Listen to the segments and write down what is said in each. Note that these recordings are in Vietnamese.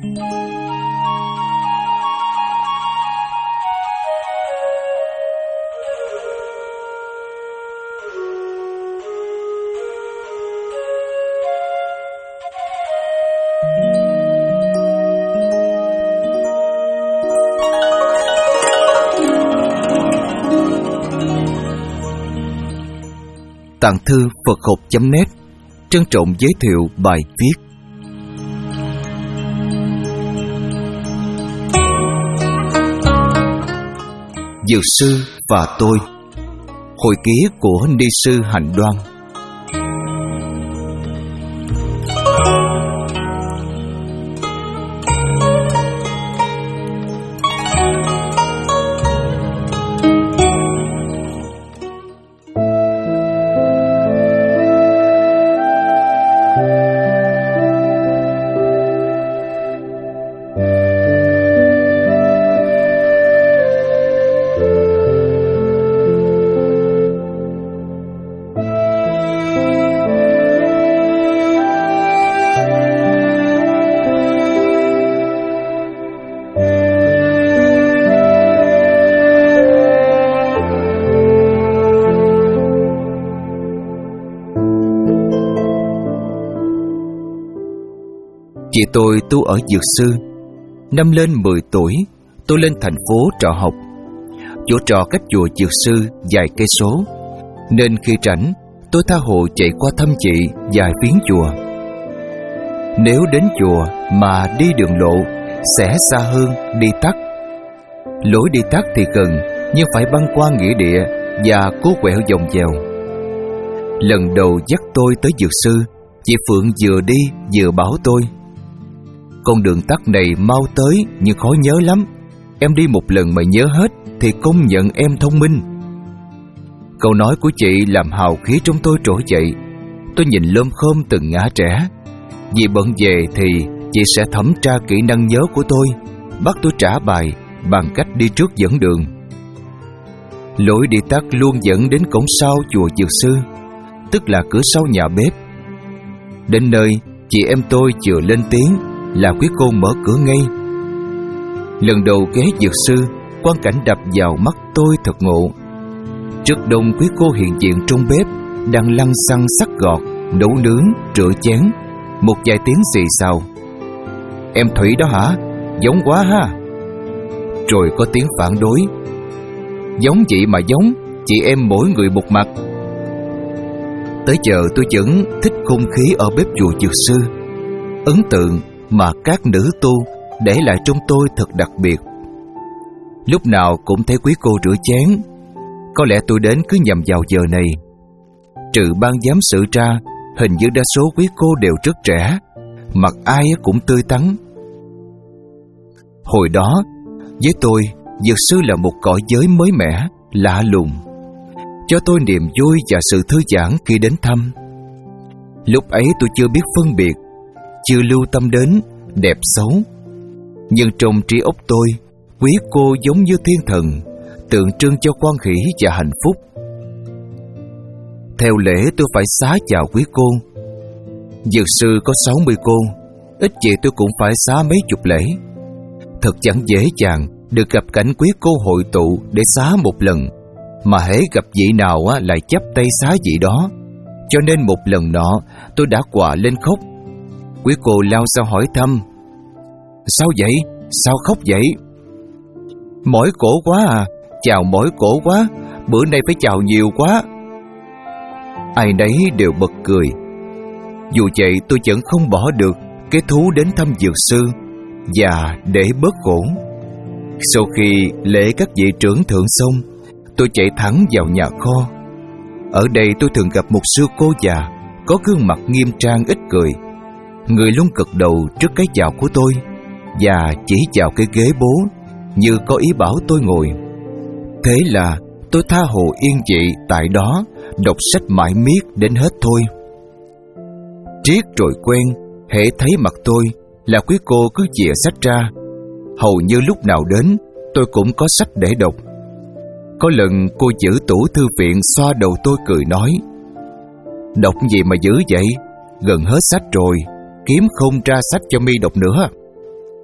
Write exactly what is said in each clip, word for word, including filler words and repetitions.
Tạng thư Phật học chấm net trân trọng giới thiệu bài viết Dược sư và tôi, hồi ký của ni sư Hạnh Đoan. Chị tôi tu ở dược sư. Năm lên mười tuổi, tôi lên thành phố trọ học. Chỗ trọ cách chùa dược sư vài cây số, nên khi rảnh, tôi tha hồ chạy qua thăm chị vài viếng chùa. Nếu đến chùa mà đi đường lộ sẽ xa hơn đi tắt. Lối đi tắt thì gần, nhưng phải băng qua nghĩa địa và cố quẹo vòng vèo. Lần đầu dắt tôi tới dược sư, chị Phượng vừa đi vừa bảo tôi: con đường tắt này mau tới nhưng khó nhớ lắm. Em đi một lần mà nhớ hết thì công nhận em thông minh. Câu nói của chị làm hào khí trong tôi trỗi dậy. Tôi nhìn lơm khôm từng ngã trẻ. Vì bận về thì chị sẽ thẩm tra kỹ năng nhớ của tôi, bắt tôi trả bài bằng cách đi trước dẫn đường. Lối đi tắt luôn dẫn đến cổng sau chùa dược sư, tức là cửa sau nhà bếp. Đến nơi, chị em tôi vừa lên tiếng là quý cô mở cửa ngay. Lần đầu ghé dược sư, quang cảnh đập vào mắt tôi thật ngộ. Trước đông quý cô hiện diện trong bếp, đang lăn xăng sắc gọt, nấu nướng, rửa chén. Một vài tiếng xì xào: em Thủy đó hả? Giống quá ha. Rồi có tiếng phản đối: giống chị mà giống, chị em mỗi người một mặt. Tới giờ tôi vẫn thích không khí ở bếp chùa dược sư. Ấn tượng mà các nữ tu để lại trong tôi thật đặc biệt. Lúc nào cũng thấy quý cô rửa chén. Có lẽ tôi đến cứ nhầm vào giờ này. Trừ ban giám sự ra, hình như đa số quý cô đều rất trẻ, mặt ai cũng tươi tắn. Hồi đó, với tôi, dược sư là một cõi giới mới mẻ, lạ lùng, cho tôi niềm vui và sự thư giãn khi đến thăm. Lúc ấy tôi chưa biết phân biệt, chưa lưu tâm đến đẹp xấu. Nhưng trong trí óc tôi, quý cô giống như thiên thần, tượng trưng cho quan hỷ và hạnh phúc. Theo lễ tôi phải xá chào quý cô. Dược sư có sáu mươi cô, ít gì tôi cũng phải xá mấy chục lễ. Thật chẳng dễ dàng được gặp cảnh quý cô hội tụ để xá một lần, mà hễ gặp vị nào lại chắp tay xá vị đó. Cho nên một lần nọ tôi đã quạ lên khóc. Quý cô lao sao hỏi thăm: sao vậy? Sao khóc vậy? Mỏi cổ quá à? Chào mỏi cổ quá, bữa nay phải chào nhiều quá. Ai nấy đều bật cười. Dù vậy tôi vẫn không bỏ được cái thú đến thăm dược sư và để bớt khổ. Sau khi lễ các vị trưởng thượng xong, tôi chạy thẳng vào nhà kho. Ở đây tôi thường gặp một sư cô già, có gương mặt nghiêm trang ít cười. Người luôn gật đầu trước cái chào của tôi và chỉ vào cái ghế bố, như có ý bảo tôi ngồi. Thế là tôi tha hồ yên vị tại đó, đọc sách mãi miết đến hết thôi. Triết rồi quen, hễ thấy mặt tôi là quý cô cứ chìa sách ra. Hầu như lúc nào đến, tôi cũng có sách để đọc. Có lần cô giữ tủ thư viện xoa đầu tôi cười nói: đọc gì mà dữ vậy? Gần hết sách rồi, kiếm không ra sách cho mi đọc nữa.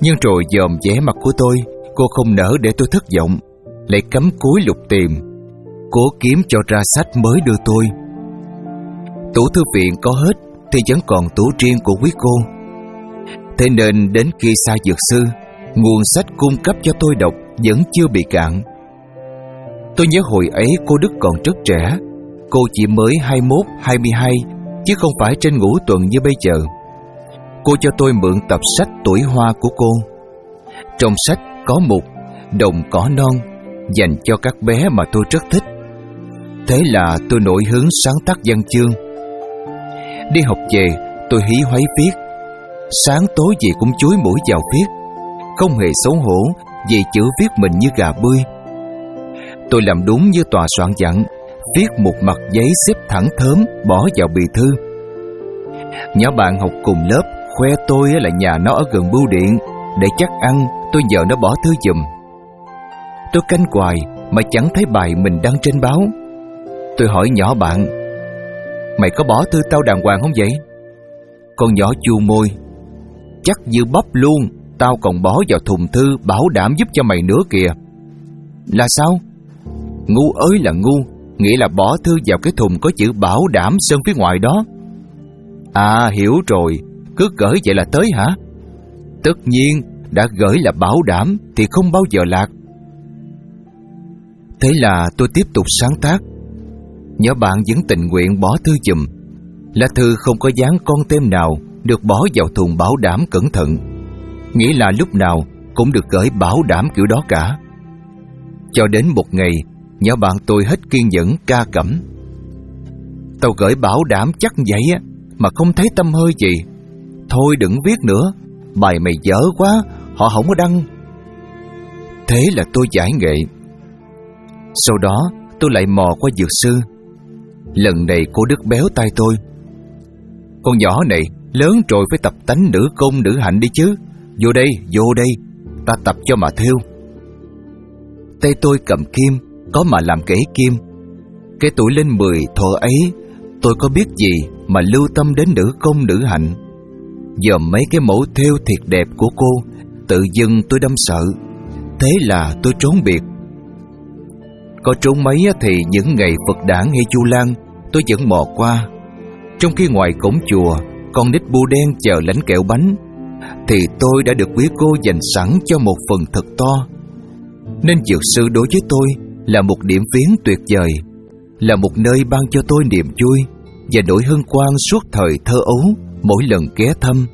Nhưng rồi dòm vẻ mặt của tôi, cô không nỡ để tôi thất vọng, lại cắm cúi lục tìm, cố kiếm cho ra sách mới đưa tôi. Tủ thư viện có hết thì vẫn còn tủ riêng của quý cô. Thế nên đến khi xa dược sư, nguồn sách cung cấp cho tôi đọc vẫn chưa bị cạn. Tôi nhớ hồi ấy cô Đức còn rất trẻ. Cô chỉ mới hai mốt, hai mươi hai, chứ không phải trên ngũ tuần như bây giờ. Cô cho tôi mượn tập sách Tuổi Hoa của cô. Trong sách có mục Đồng Cỏ Non, dành cho các bé mà tôi rất thích. Thế là tôi nổi hứng sáng tác văn chương. Đi học về, tôi hí hoáy viết. Sáng tối gì cũng chúi mũi vào viết, không hề xấu hổ vì chữ viết mình như gà bươi. Tôi làm đúng như tòa soạn dặn, viết một mặt giấy xếp thẳng thớm bỏ vào bì thư. Nhỏ bạn học cùng lớp khoe tôi là nhà nó ở gần bưu điện, để chắc ăn tôi nhờ nó bỏ thư giùm. Tôi canh hoài mà chẳng thấy bài mình đăng trên báo. Tôi hỏi nhỏ bạn: mày có bỏ thư tao đàng hoàng không vậy? Con nhỏ chu môi: chắc như bắp luôn, tao còn bỏ vào thùng thư bảo đảm giúp cho mày nữa kìa. Là sao? Ngu ơi là ngu, nghĩa là bỏ thư vào cái thùng có chữ bảo đảm sơn phía ngoài đó. À, hiểu rồi, cứ gửi vậy là tới hả? Tất nhiên, đã gửi là bảo đảm thì không bao giờ lạc. Thế là tôi tiếp tục sáng tác. Nhỏ bạn vẫn tình nguyện bỏ thư giùm. Lá thư không có dán con tem nào được bỏ vào thùng bảo đảm cẩn thận, nghĩa là lúc nào cũng được gửi bảo đảm kiểu đó cả. Cho đến một ngày, nhỏ bạn tôi hết kiên nhẫn ca cẩm: tao gửi bảo đảm chắc vậy á, mà không thấy tăm hơi gì. Thôi đừng viết nữa, bài mày dở quá, họ không có đăng. Thế là tôi giải nghệ. Sau đó tôi lại mò qua dược sư. Lần này cô Đức béo tay tôi: con nhỏ này lớn rồi phải tập tánh nữ công nữ hạnh đi chứ. Vô đây, vô đây, ta tập cho mà thêu. Tay tôi cầm kim, có mà làm kể kim. Cái tuổi lên mười thuở ấy, tôi có biết gì mà lưu tâm đến nữ công nữ hạnh. Dòm mấy cái mẫu thêu thiệt đẹp của cô, tự dưng tôi đâm sợ. Thế là tôi trốn biệt. Có trốn mấy thì những ngày Phật đản hay Chu Lan, tôi vẫn mò qua. Trong khi ngoài cổng chùa, con nít bu đen chờ lãnh kẹo bánh, thì tôi đã được quý cô dành sẵn cho một phần thật to. Nên dược sư đối với tôi là một điểm viếng tuyệt vời, là một nơi ban cho tôi niềm vui và nỗi hân hoan suốt thời thơ ấu mỗi lần ghé thăm.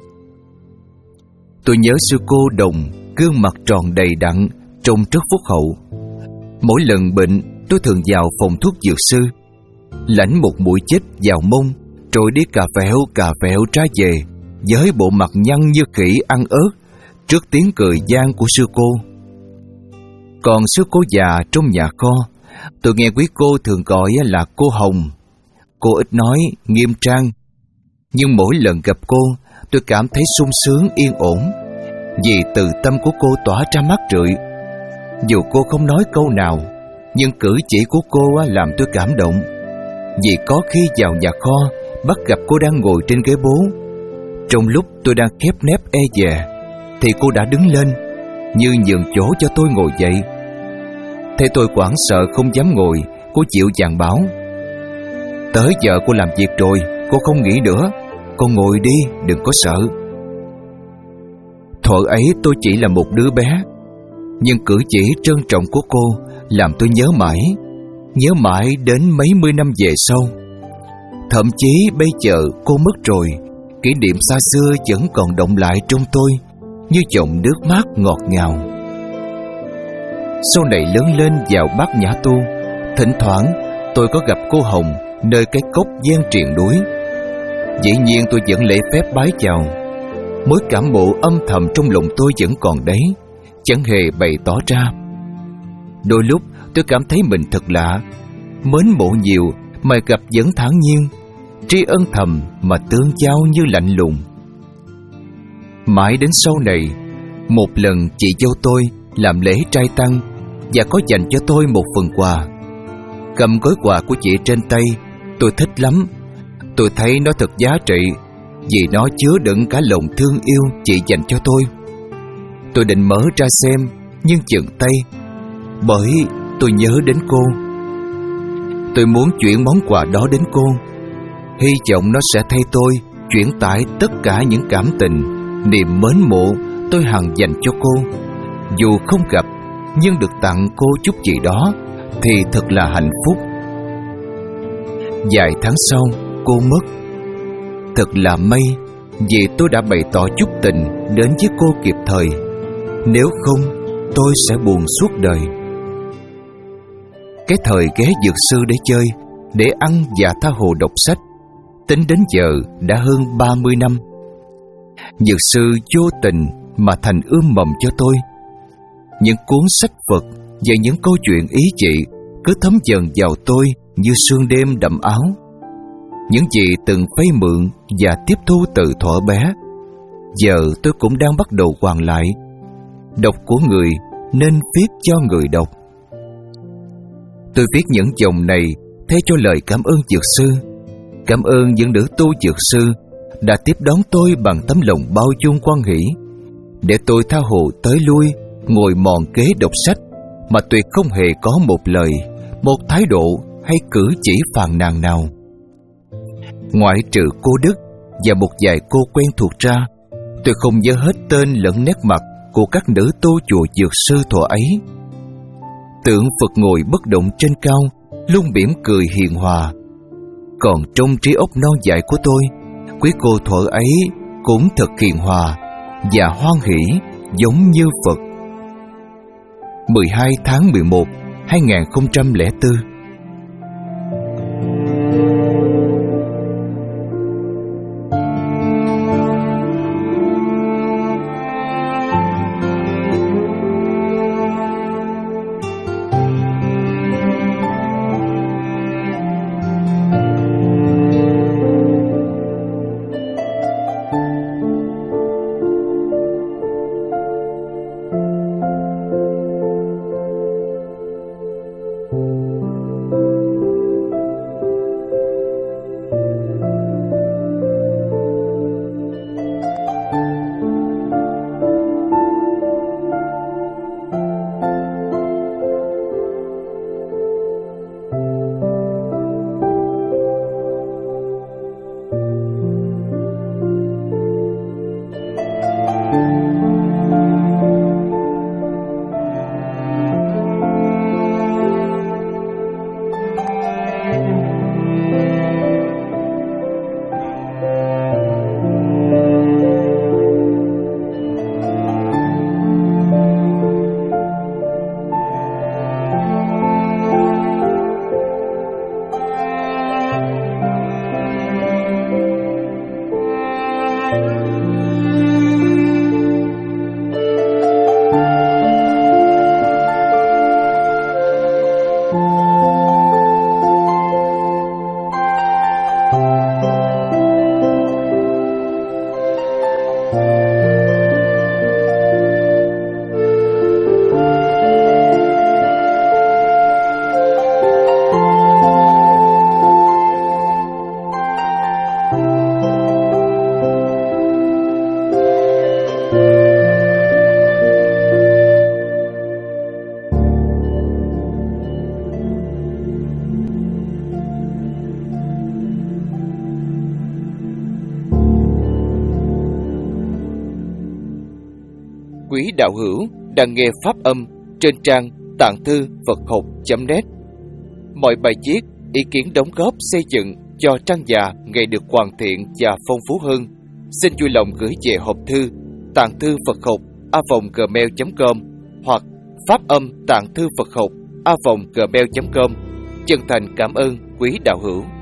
Tôi nhớ sư cô Đồng, gương mặt tròn đầy đặn, trông rất phúc hậu. Mỗi lần bệnh, tôi thường vào phòng thuốc dược sư, lãnh một mũi chích vào mông, rồi đi cà vẹo cà vẹo ra về với bộ mặt nhăn như khỉ ăn ớt trước tiếng cười gian của sư cô. Còn sư cô già trong nhà kho, tôi nghe quý cô thường gọi là cô Hồng. Cô ít nói, nghiêm trang, nhưng mỗi lần gặp cô, tôi cảm thấy sung sướng yên ổn, vì từ tâm của cô tỏa ra mát rượi. Dù cô không nói câu nào, nhưng cử chỉ của cô làm tôi cảm động. Vì có khi vào nhà kho, bắt gặp cô đang ngồi trên ghế bố. Trong lúc tôi đang khép nép e dè, thì cô đã đứng lên, như nhường chỗ cho tôi ngồi dậy. Thế tôi hoảng sợ không dám ngồi, cô dịu dàng bảo: tới giờ cô làm việc rồi, cô không nghĩ nữa, con ngồi đi, đừng có sợ. Thuở ấy tôi chỉ là một đứa bé, nhưng cử chỉ trân trọng của cô làm tôi nhớ mãi, nhớ mãi đến mấy mươi năm về sau. Thậm chí bây giờ cô mất rồi, kỷ niệm xa xưa vẫn còn động lại trong tôi như dòng nước mát ngọt ngào. Sau này lớn lên vào Bát Nhã Tu, thỉnh thoảng tôi có gặp cô Hồng nơi cái cốc gian triền núi. Dĩ nhiên tôi vẫn lễ phép bái chào. Mối cảm mộ âm thầm trong lòng tôi vẫn còn đấy, chẳng hề bày tỏ ra. Đôi lúc tôi cảm thấy mình thật lạ, mến mộ nhiều mà gặp vẫn thản nhiên, tri ân thầm mà tương giao như lạnh lùng. Mãi đến sau này, một lần chị dâu tôi làm lễ trai tăng và có dành cho tôi một phần quà. Cầm gói quà của chị trên tay, tôi thích lắm. Tôi thấy nó thật giá trị, vì nó chứa đựng cả lòng thương yêu chị dành cho tôi. Tôi định mở ra xem, nhưng chừng tay, bởi tôi nhớ đến cô. Tôi muốn chuyển món quà đó đến cô, hy vọng nó sẽ thay tôi chuyển tải tất cả những cảm tình, niềm mến mộ tôi hằng dành cho cô. Dù không gặp, nhưng được tặng cô chút gì đó thì thật là hạnh phúc. Vài tháng sau, cô mất. Thật là may vì tôi đã bày tỏ chút tình đến với cô kịp thời. Nếu không, tôi sẽ buồn suốt đời. Cái thời ghé dược sư để chơi, để ăn và tha hồ đọc sách, tính đến giờ đã hơn ba mươi năm. Dược sư vô tình mà thành ươm mầm cho tôi. Những cuốn sách Phật và những câu chuyện ý chị cứ thấm dần vào tôi như sương đêm đậm áo. Những gì từng vay mượn và tiếp thu từ thuở bé, giờ tôi cũng đang bắt đầu hoàn lại. Đọc của người nên viết cho người đọc. Tôi viết những dòng này thay cho lời cảm ơn dược sư. Cảm ơn những nữ tu dược sư đã tiếp đón tôi bằng tấm lòng bao dung quan hỷ, để tôi tha hồ tới lui, ngồi mòn kế đọc sách mà tuyệt không hề có một lời, một thái độ hay cử chỉ phàn nàn nào. Ngoại trừ cô Đức và một vài cô quen thuộc ra, tôi không nhớ hết tên lẫn nét mặt của các nữ tu chùa dược sư thuở ấy. Tượng Phật ngồi bất động trên cao, luôn mỉm cười hiền hòa. Còn trong trí óc non dại của tôi, quý cô thuở ấy cũng thật hiền hòa và hoan hỷ giống như Phật. mười hai tháng mười một năm hai nghìn không trăm lẻ bốn. Quý đạo hữu đang nghe pháp âm trên trang tạng thư Phật học chấm net. Mọi bài viết, ý kiến đóng góp xây dựng cho trang già ngày được hoàn thiện và phong phú hơn, xin vui lòng gửi về hộp thư tạng thư Phật học a vòng gmail chấm com hoặc pháp âm tạng thư Phật học a vòng gmail chấm com. Chân thành cảm ơn quý đạo hữu.